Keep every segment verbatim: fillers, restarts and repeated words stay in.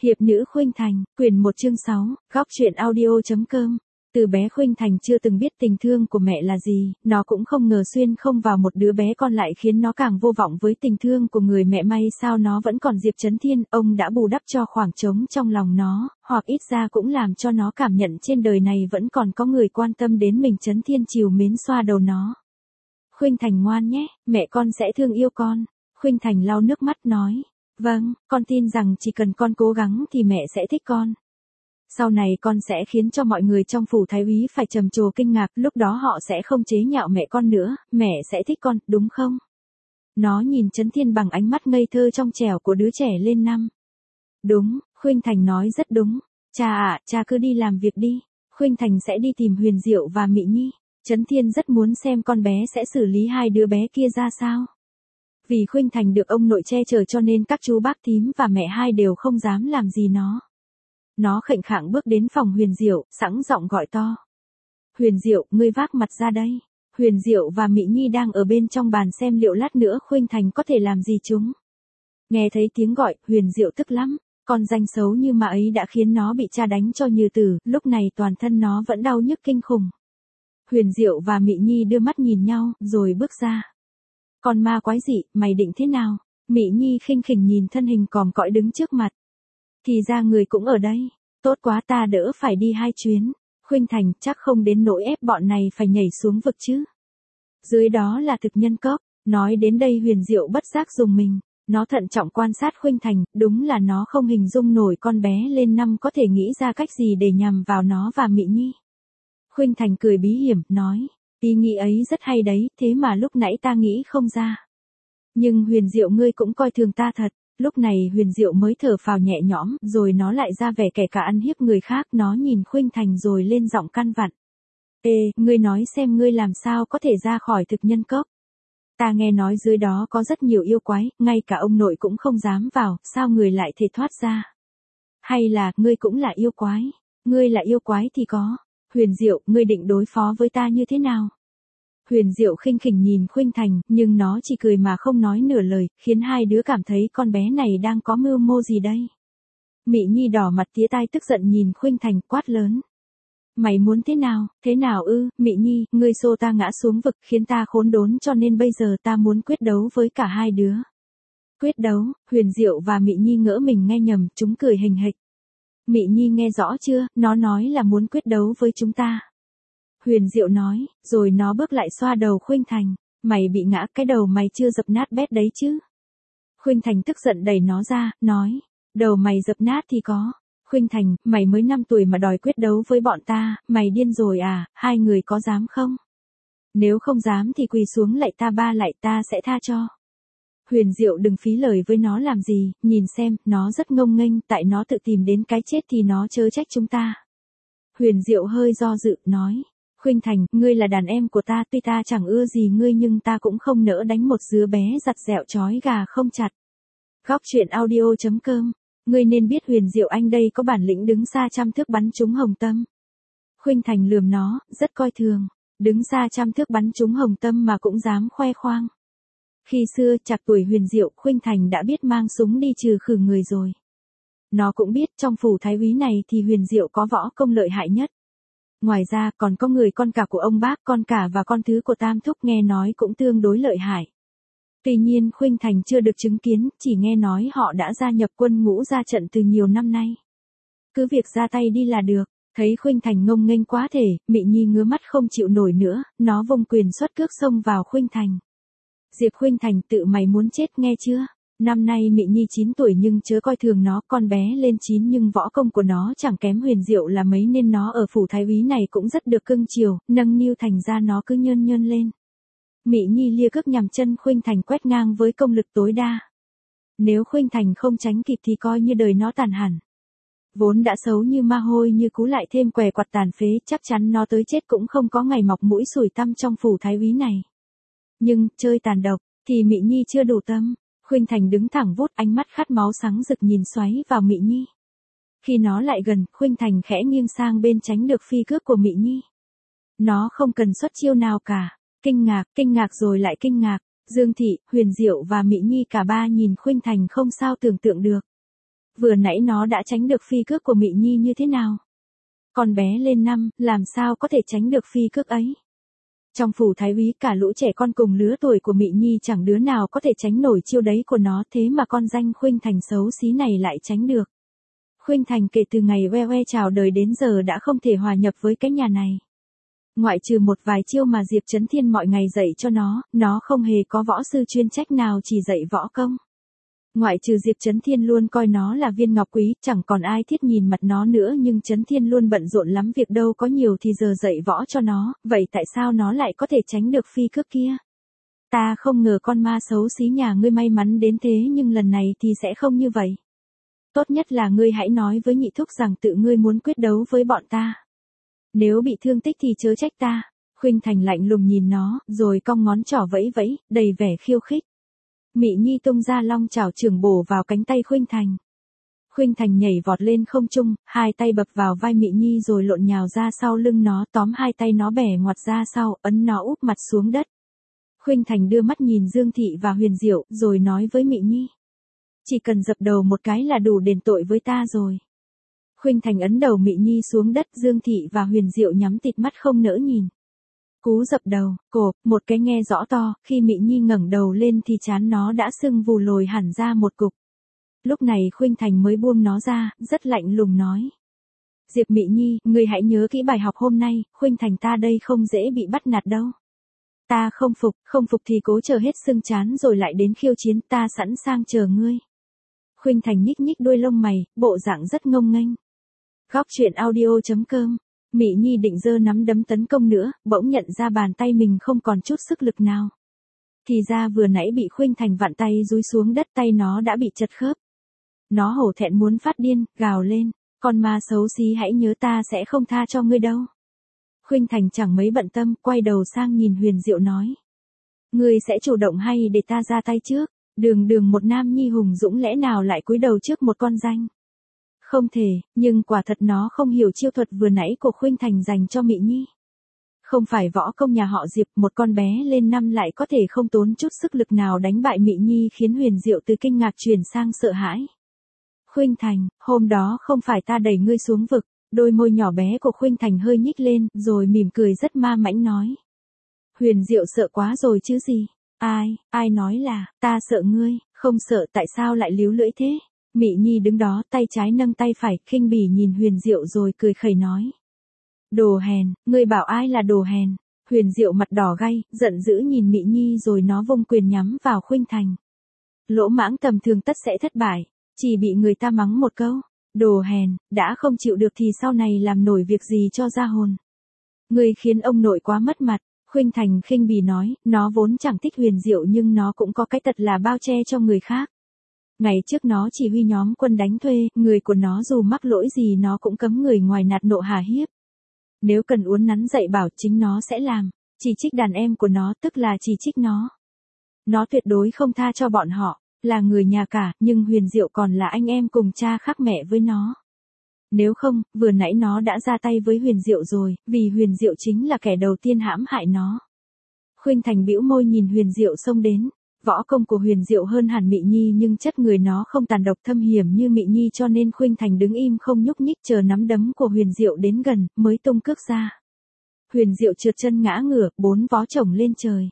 Hiệp nữ Khuynh Thành, quyển một chương sáu, góc truyện audio.com. Từ bé Khuynh Thành chưa từng biết tình thương của mẹ là gì, nó cũng không ngờ xuyên không vào một đứa bé con lại khiến nó càng vô vọng với tình thương của người mẹ. May sao nó vẫn còn Diệp Chấn Thiên, ông đã bù đắp cho khoảng trống trong lòng nó, hoặc ít ra cũng làm cho nó cảm nhận trên đời này vẫn còn có người quan tâm đến mình. Chấn Thiên chiều mến xoa đầu nó. Khuynh Thành ngoan nhé, mẹ con sẽ thương yêu con. Khuynh Thành lau nước mắt nói. Vâng, con tin rằng chỉ cần con cố gắng thì mẹ sẽ thích con. Sau này con sẽ khiến cho mọi người trong phủ thái úy phải trầm trồ kinh ngạc, lúc đó họ sẽ không chế nhạo mẹ con nữa, mẹ sẽ thích con, đúng không? Nó nhìn Chấn Thiên bằng ánh mắt ngây thơ trong trẻo của đứa trẻ lên năm. Đúng, Khuynh Thành nói rất đúng. Cha ạ, cha cứ đi làm việc đi. Khuynh Thành sẽ đi tìm Huyền Diệu và Mị Nhi. Chấn Thiên rất muốn xem con bé sẽ xử lý hai đứa bé kia ra sao. Vì Khuynh Thành được ông nội che chở cho nên các chú bác thím và mẹ hai đều không dám làm gì nó. Nó khệnh khạng bước đến phòng Huyền Diệu, sẵn giọng gọi to. Huyền Diệu, ngươi vác mặt ra đây. Huyền Diệu và Mị Nhi đang ở bên trong bàn xem liệu lát nữa Khuynh Thành có thể làm gì chúng. Nghe thấy tiếng gọi, Huyền Diệu tức lắm. Con danh xấu như ma ấy đã khiến nó bị cha đánh cho như tử, lúc này toàn thân nó vẫn đau nhức kinh khủng. Huyền Diệu và Mị Nhi đưa mắt nhìn nhau, rồi bước ra. Con ma quái dị, mày định thế nào? Mị Nhi khinh khỉnh nhìn thân hình còm cõi đứng trước mặt. Thì ra người cũng ở đây. Tốt quá, ta đỡ phải đi hai chuyến. Khuynh Thành chắc không đến nỗi ép bọn này phải nhảy xuống vực chứ. Dưới đó là thực nhân cốc. Nói đến đây Huyền Diệu bất giác dùng mình. Nó thận trọng quan sát Khuynh Thành, đúng là nó không hình dung nổi con bé lên năm có thể nghĩ ra cách gì để nhằm vào nó và Mị Nhi. Khuynh Thành cười bí hiểm, nói. Ý nghĩ ấy rất hay đấy, thế mà lúc nãy ta nghĩ không ra. Nhưng Huyền Diệu ngươi cũng coi thường ta thật. Lúc này Huyền Diệu mới thở phào nhẹ nhõm, rồi nó lại ra vẻ kẻ cả ăn hiếp người khác. Nó nhìn Khuynh Thành rồi lên giọng căn vặn. Ê, ngươi nói xem ngươi làm sao có thể ra khỏi thực nhân cốc. Ta nghe nói dưới đó có rất nhiều yêu quái, ngay cả ông nội cũng không dám vào, sao người lại thể thoát ra? Hay là, ngươi cũng là yêu quái? Ngươi là yêu quái thì có. Huyền Diệu, ngươi định đối phó với ta như thế nào? Huyền Diệu khinh khỉnh nhìn Khuynh Thành, nhưng nó chỉ cười mà không nói nửa lời, khiến hai đứa cảm thấy con bé này đang có mưu mô gì đây. Mị Nhi đỏ mặt tía tai tức giận nhìn Khuynh Thành quát lớn. Mày muốn thế nào, thế nào ư, Mị Nhi, ngươi xô ta ngã xuống vực khiến ta khốn đốn cho nên bây giờ ta muốn quyết đấu với cả hai đứa. Quyết đấu, Huyền Diệu và Mị Nhi ngỡ mình nghe nhầm, chúng cười hình hịch. Mị Nhi nghe rõ chưa, nó nói là muốn quyết đấu với chúng ta. Huyền Diệu nói, rồi nó bước lại xoa đầu Khuynh Thành. Mày bị ngã, cái đầu mày chưa dập nát bét đấy chứ. Khuynh Thành tức giận đẩy nó ra, nói, đầu mày dập nát thì có. Khuynh Thành, mày mới năm tuổi mà đòi quyết đấu với bọn ta, mày điên rồi à, hai người có dám không? Nếu không dám thì quỳ xuống lạy ta ba lạy, ta sẽ tha cho. Huyền Diệu đừng phí lời với nó làm gì, nhìn xem, nó rất ngông nghênh, tại nó tự tìm đến cái chết thì nó chớ trách chúng ta. Huyền Diệu hơi do dự, nói. Khuynh Thành, ngươi là đàn em của ta, tuy ta chẳng ưa gì ngươi nhưng ta cũng không nỡ đánh một đứa bé giặt dẹo chói gà không chặt. Góc truyện audio.com. Ngươi nên biết Huyền Diệu anh đây có bản lĩnh đứng xa trăm thước bắn trúng hồng tâm. Khuynh Thành lườm nó, rất coi thường. Đứng xa trăm thước bắn trúng hồng tâm mà cũng dám khoe khoang. Khi xưa, chạc tuổi Huyền Diệu, Khuynh Thành đã biết mang súng đi trừ khử người rồi. Nó cũng biết trong phủ thái úy này thì Huyền Diệu có võ công lợi hại nhất. Ngoài ra còn có người con cả của ông bác, con cả và con thứ của Tam Thúc nghe nói cũng tương đối lợi hại. Tuy nhiên Khuynh Thành chưa được chứng kiến, chỉ nghe nói họ đã gia nhập quân ngũ ra trận từ nhiều năm nay. Cứ việc ra tay đi là được. Thấy Khuynh Thành ngông nghênh quá thể, Mị Nhi ngứa mắt không chịu nổi nữa, nó vung quyền xuất cước xông vào Khuynh Thành. Diệp Khuynh Thành, tự mày muốn chết nghe chưa? Năm nay Mị Nhi chín tuổi nhưng chớ coi thường nó, con bé lên chín nhưng võ công của nó chẳng kém Huyền Diệu là mấy nên nó ở phủ thái úy này cũng rất được cưng chiều, nâng niu thành ra nó cứ nhơn nhơn lên. Mị Nhi lia cước nhằm chân Khuynh Thành quét ngang với công lực tối đa. Nếu Khuynh Thành không tránh kịp thì coi như đời nó tàn hẳn. Vốn đã xấu như ma hôi như cú lại thêm què quặt tàn phế, chắc chắn nó tới chết cũng không có ngày mọc mũi sủi tăm trong phủ thái úy này. Nhưng, chơi tàn độc, thì Mị Nhi chưa đủ tâm. Khuynh Thành đứng thẳng vút, ánh mắt khát máu sáng rực nhìn xoáy vào Mị Nhi. Khi nó lại gần, Khuynh Thành khẽ nghiêng sang bên tránh được phi cước của Mị Nhi. Nó không cần xuất chiêu nào cả. Kinh ngạc, kinh ngạc rồi lại kinh ngạc. Dương Thị, Huyền Diệu và Mị Nhi cả ba nhìn Khuynh Thành không sao tưởng tượng được. vừa nãy nó đã tránh được phi cước của Mị Nhi như thế nào? Con bé lên năm, làm sao có thể tránh được phi cước ấy? Trong phủ thái úy cả lũ trẻ con cùng lứa tuổi của Mị Nhi chẳng đứa nào có thể tránh nổi chiêu đấy của nó, thế mà con danh Khuynh Thành xấu xí này lại tránh được. Khuynh Thành kể từ ngày que que chào đời đến giờ đã không thể hòa nhập với cái nhà này. Ngoại trừ một vài chiêu mà Diệp Chấn Thiên mọi ngày dạy cho nó, nó không hề có võ sư chuyên trách nào chỉ dạy võ công. Ngoại trừ Diệp Chấn Thiên luôn coi nó là viên ngọc quý, chẳng còn ai thiết nhìn mặt nó nữa, nhưng Chấn Thiên luôn bận rộn lắm, việc đâu có nhiều thì giờ dạy võ cho nó, vậy tại sao nó lại có thể tránh được phi cước kia? Ta không ngờ con ma xấu xí nhà ngươi may mắn đến thế, nhưng lần này thì sẽ không như vậy. Tốt nhất là ngươi hãy nói với nhị thúc rằng tự ngươi muốn quyết đấu với bọn ta. Nếu bị thương tích thì chớ trách ta. Khuynh Thành lạnh lùng nhìn nó, rồi cong ngón trỏ vẫy vẫy, đầy vẻ khiêu khích. Mị Nhi tung ra long chảo trường bổ vào cánh tay Khuynh Thành. Khuynh Thành nhảy vọt lên không trung, hai tay bập vào vai Mị Nhi rồi lộn nhào ra sau lưng nó, tóm hai tay nó bẻ ngoặt ra sau, ấn nó úp mặt xuống đất. Khuynh Thành đưa mắt nhìn Dương Thị và Huyền Diệu, rồi nói với Mị Nhi. Chỉ cần dập đầu một cái là đủ đền tội với ta rồi. Khuynh Thành ấn đầu Mị Nhi xuống đất, Dương Thị và Huyền Diệu nhắm tịt mắt không nỡ nhìn. Cú dập đầu, cộp, một cái nghe rõ to, khi Mị Nhi ngẩng đầu lên thì trán nó đã sưng vù lồi hẳn ra một cục. Lúc này Khuynh Thành mới buông nó ra, rất lạnh lùng nói. Diệp Mị Nhi, ngươi hãy nhớ kỹ bài học hôm nay, Khuynh Thành ta đây không dễ bị bắt nạt đâu. Ta không phục, không phục thì cố chờ hết sưng trán rồi lại đến khiêu chiến, ta sẵn sàng chờ ngươi. Khuynh Thành nhích nhích đuôi lông mày, bộ dạng rất ngông nghênh. Góc truyện audio chấm com. Mị Nhi định giơ nắm đấm tấn công nữa, bỗng nhận ra bàn tay mình không còn chút sức lực nào. Thì ra vừa nãy bị Khuynh Thành vặn tay dúi xuống đất, tay nó đã bị chật khớp. Nó hổ thẹn muốn phát điên, gào lên, con ma xấu xí, hãy nhớ ta sẽ không tha cho ngươi đâu. Khuynh Thành chẳng mấy bận tâm, quay đầu sang nhìn Huyền Diệu nói. Ngươi sẽ chủ động hay để ta ra tay trước? Đường đường một nam nhi hùng dũng lẽ nào lại cúi đầu trước một con danh? Không thể, nhưng quả thật nó không hiểu chiêu thuật vừa nãy của Khuynh Thành dành cho Mị Nhi. Không phải võ công nhà họ Diệp, một con bé lên năm lại có thể không tốn chút sức lực nào đánh bại Mị Nhi, khiến Huyền Diệu từ kinh ngạc chuyển sang sợ hãi. Khuynh Thành, hôm đó không phải ta đẩy ngươi xuống vực? Đôi môi nhỏ bé của Khuynh Thành hơi nhích lên, rồi mỉm cười rất ma mãnh nói. Huyền Diệu sợ quá rồi chứ gì? Ai, ai nói là, ta sợ ngươi, không sợ, tại sao lại líu lưỡi thế? Mị Nhi đứng đó, tay trái nâng tay phải, khinh bỉ nhìn Huyền Diệu rồi cười khẩy nói. Đồ hèn, ngươi bảo ai là đồ hèn? Huyền Diệu mặt đỏ gay, giận dữ nhìn Mị Nhi rồi nó vung quyền nhắm vào Khuynh Thành. Lỗ mãng tầm thường tất sẽ thất bại, chỉ bị người ta mắng một câu. Đồ hèn, đã không chịu được thì sau này làm nổi việc gì cho ra hồn. Ngươi khiến ông nội quá mất mặt. Khuynh Thành khinh bỉ nói, nó vốn chẳng thích Huyền Diệu nhưng nó cũng có cái tật là bao che cho người khác. Ngày trước nó chỉ huy nhóm quân đánh thuê, người của nó dù mắc lỗi gì nó cũng cấm người ngoài nạt nộ hà hiếp. Nếu cần uốn nắn dạy bảo chính nó sẽ làm, chỉ trích đàn em của nó tức là chỉ trích nó. Nó tuyệt đối không tha cho bọn họ, là người nhà cả, nhưng Huyền Diệu còn là anh em cùng cha khác mẹ với nó. Nếu không, vừa nãy nó đã ra tay với Huyền Diệu rồi, vì Huyền Diệu chính là kẻ đầu tiên hãm hại nó. Khuynh Thành bĩu môi nhìn Huyền Diệu xông đến. Võ công của Huyền Diệu hơn hẳn Mị Nhi nhưng chất người nó không tàn độc thâm hiểm như Mị Nhi, cho nên Khuynh Thành đứng im không nhúc nhích chờ nắm đấm của Huyền Diệu đến gần, mới tung cước ra. Huyền Diệu trượt chân ngã ngửa, bốn vó chổng lên trời.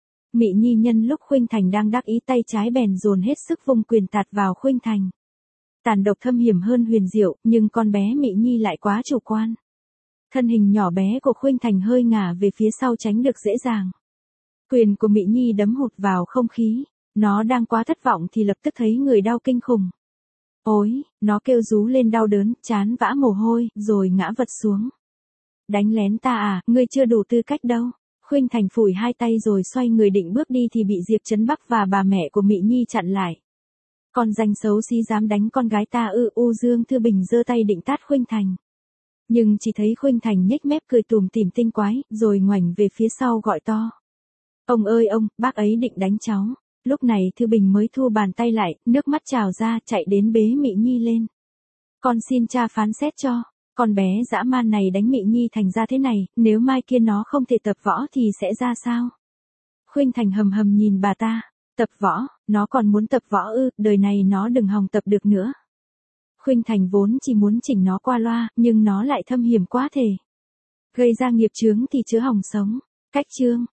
Mị Nhi nhân lúc Khuynh Thành đang đắc ý tay trái bèn dồn hết sức vung quyền tạt vào Khuynh Thành. Tàn độc thâm hiểm hơn Huyền Diệu, nhưng con bé Mị Nhi lại quá chủ quan. Thân hình nhỏ bé của Khuynh Thành hơi ngả về phía sau tránh được dễ dàng. Quyền của Mị Nhi đấm hụt vào không khí, nó đang quá thất vọng thì lập tức thấy người đau kinh khủng. Ôi, nó kêu rú lên đau đớn, trán vã mồ hôi, rồi ngã vật xuống. Đánh lén ta à, ngươi chưa đủ tư cách đâu. Khuynh Thành phủi hai tay rồi xoay người định bước đi thì bị Diệp Trấn Bắc và bà mẹ của Mị Nhi chặn lại. Con danh xấu xí dám đánh con gái ta ư? U Dương Thư Bình giơ tay định tát Khuynh Thành. Nhưng chỉ thấy Khuynh Thành nhếch mép cười tủm tỉm tinh quái, rồi ngoảnh về phía sau gọi to. Ông ơi ông, bác ấy định đánh cháu. Lúc này Thư Bình mới thu bàn tay lại, nước mắt trào ra, chạy đến bế Mị Nhi lên. Con xin cha phán xét cho, con bé dã man này đánh Mị Nhi thành ra thế này, nếu mai kia nó không thể tập võ thì sẽ ra sao? Khuynh Thành hầm hầm nhìn bà ta, tập võ, nó còn muốn tập võ ư? Đời này nó đừng hòng tập được nữa. Khuynh Thành vốn chỉ muốn chỉnh nó qua loa, nhưng nó lại thâm hiểm quá thể. Gây ra nghiệp chướng thì chớ hòng sống. Cách chương